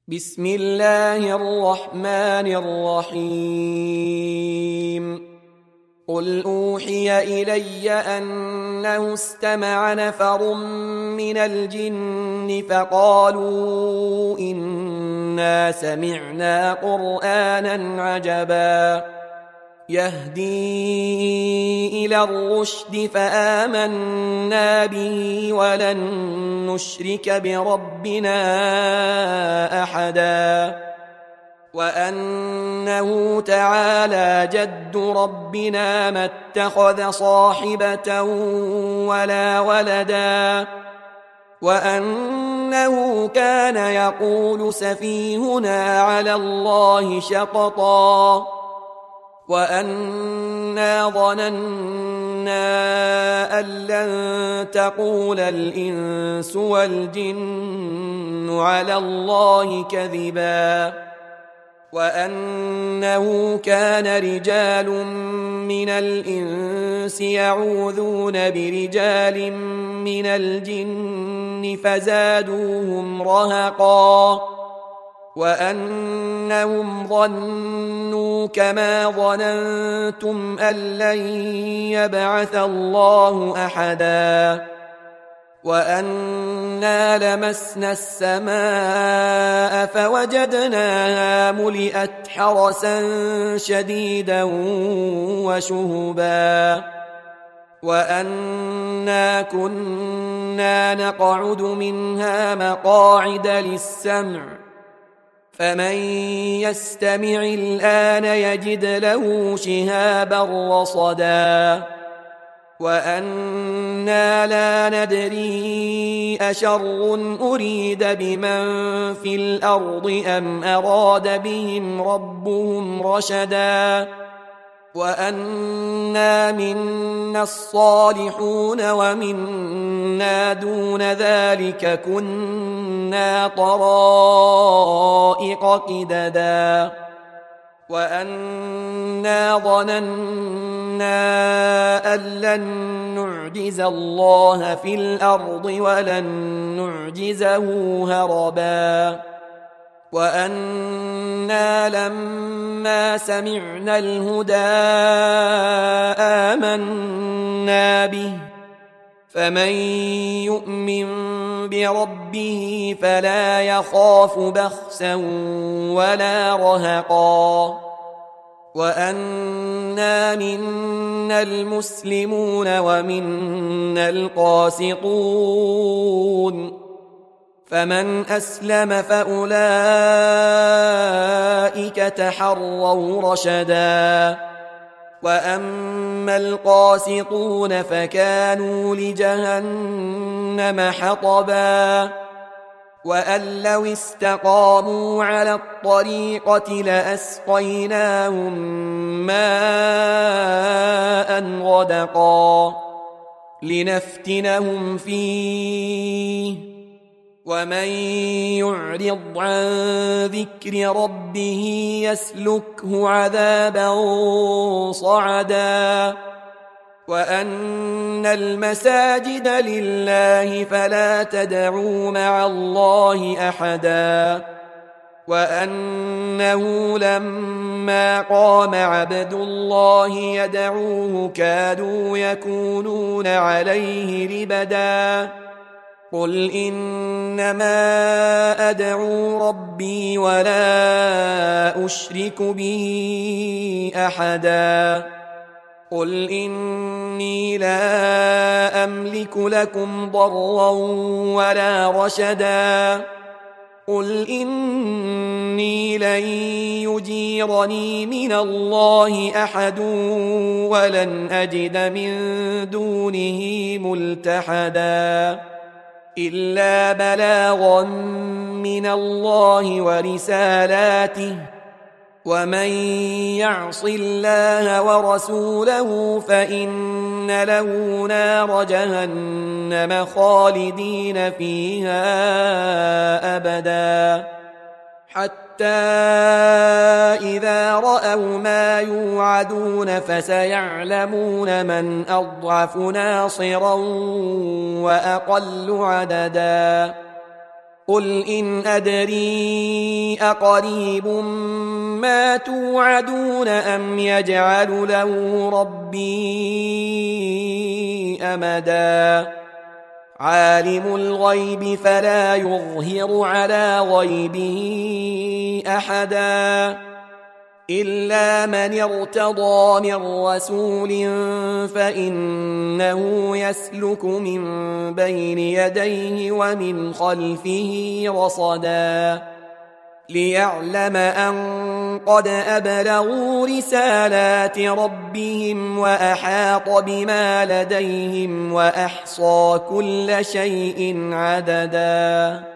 بسم الله الرحمن الرحيم قل أوحي إلي أنه استمع نفر من الجن فقالوا إنا سمعنا قرآنا عجبا يهدي إلى الرشد فآمنا به ولن نشرك بربنا أحدا وأنه تعالى جد ربنا ما اتخذ صاحبة ولا ولدا وأنه كان يقول سفيهنا على الله شططا وأنا ظننا أن لن تقول الإنس والجن على الله كذبا وأنه كان رجال من الإنس يعوذون برجال من الجن فزادوهم رهقا وأنهم ظنوا كما ظننتم أن لن يبعث الله أحدا وأنا لمسنا السماء فوجدناها ملئت حرسا شديدا وشهبا وأنا كنا نقعد منها مقاعد للسمع فمن يستمع الآن يجد له شهابا رصدا وأنا لا ندري أشر أريد بمن في الأرض أم أراد بهم ربهم رشدا وأنا منا الصالحون ومنا دون ذلك كنا طرائق قددا وأنا ظننا أن لن نعجز الله في الأرض ولن نعجزه هربا وأنا لما سمعنا الهدى آمنا به فمن يؤمن بربه فلا يخاف بخسا ولا رهقا وأنا منا المسلمون ومنا القاسطون فمن أسلم فأولئك تحروا رشدا وأما القاسطون فكانوا لجهنم حطبا وأن لو استقاموا على الطريقة لأسقيناهم ماء غدقا لنفتنهم فيه ومن يعرض عن ذكر ربه يسلكه عذابا صعدا وأن المساجد لله فلا تدعوا مع الله أحدا وأنه لما قام عبد الله يدعوه كادوا يكونون عليه لبدا قل إنما أدعو ربي ولا أشرك به أحدا قل إني لا أملك لكم ضرا ولا رشدا قل إني لن يجيرني من الله أحد ولن أجد من دونه ملتحدا إلا بلاغا من الله ورسالاته ومن يعص الله ورسوله فإن له نار جهنم خالدين فيها أبدا حتى إذا رأوا ما يوعدون فسيعلمون من أضعف ناصرا وأقل عددا قل إن أدري أقريب ما توعدون أم يجعل له ربي أمدا عالم الغيب فلا يظهر على غيبه أحدا إلا من ارتضى من رسول فإنه يسلك من بين يديه ومن خلفه رصدا ليعلم أن قد أبلغوا رسالات ربهم وأحاط بما لديهم وأحصى كل شيء عددا